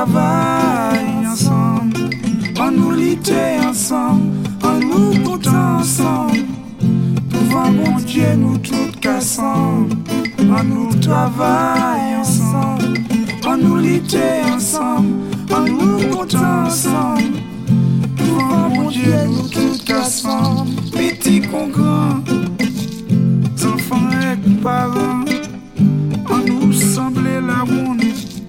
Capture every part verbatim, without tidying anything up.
travaille ensemble, on nous lutte ensemble, on nous compte ensemble. Devant mon Dieu, nous tous cassons, on nous travaille ensemble, on nous lutte ensemble, on nous compte ensemble. Devant mon Dieu, nous tous cassons, petit qu'on grand, enfants et parents, on nous semblait la ronde.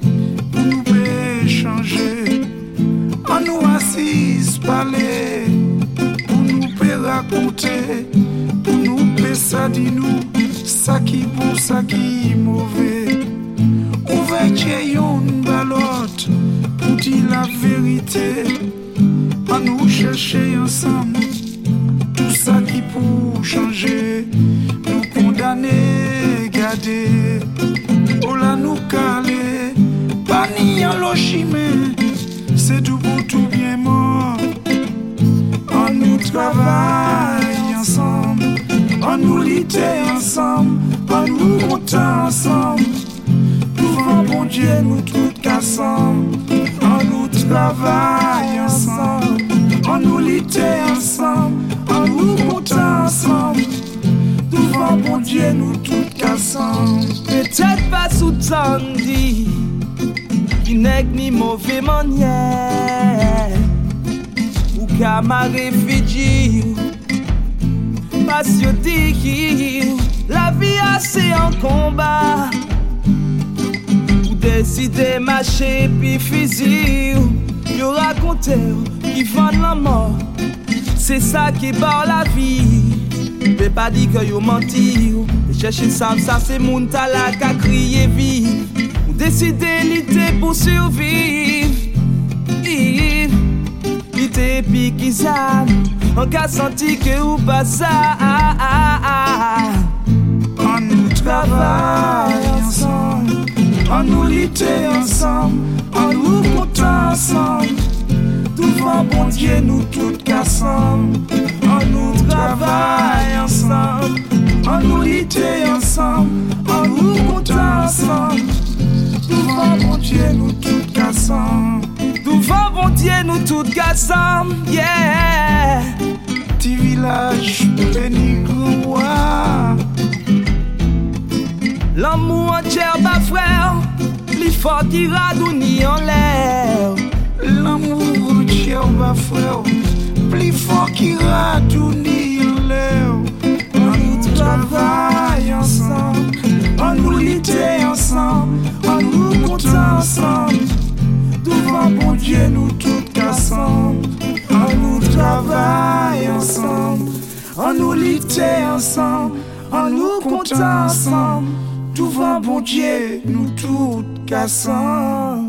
On nous assise parler, pour nous peut raconter, pour nous peut ça dit nous, ça qui bon, ça qui mauvais. Ouverture une balotte, pour dire la vérité, on nous chercher ensemble, tout ça qui pour changer, nous condamner, garder, oh là nous caler, pas ni en l'ochimé. C'est tout pour tout bien mort. On nous travaille ensemble, on nous lutte ensemble, on nous compte ensemble. Devant bon Dieu, nous tous cassons. On nous travaille ensemble, on nous lutte ensemble, on nous compte ensemble. Devant bon Dieu, nous tous cassons. Peut-être pas sous dit. Qui n'est ni mauvais manière ou qu'à ma réfugié parce que dit la vie assez en combat ou décider marcher puis fusil yo raconter qui vend la mort c'est ça qui barre la vie mais pas dire que yo menti chercher ça ça c'est moun ta la ka crier vie décider lutter pour survivre. Lutter puis qui ça, on a senti que ou pas ça. On nous travaille ensemble, on nous lutte ensemble, on nous compte ensemble. Devant bon Dieu, nous tous cassons. On nous travaille ensemble, on nous lutte ensemble, on nous compte ensemble. Devant mon Dieu, nous tous cassons. Devant mon Dieu, nous tous cassons. Yeah. Petit village, béni roi. L'amour entier, ma frère. Plus fort qui radouni en l'air. L'amour entier, ma frère. Plus fort qui radouni en l'air. On nous travaille ensemble, on nous lutte ensemble, on nous compte ensemble. Devant bon Dieu, nous tous cassons. On nous travaille ensemble, on nous lutte ensemble, on nous compte ensemble. Devant bon Dieu, nous tous cassons.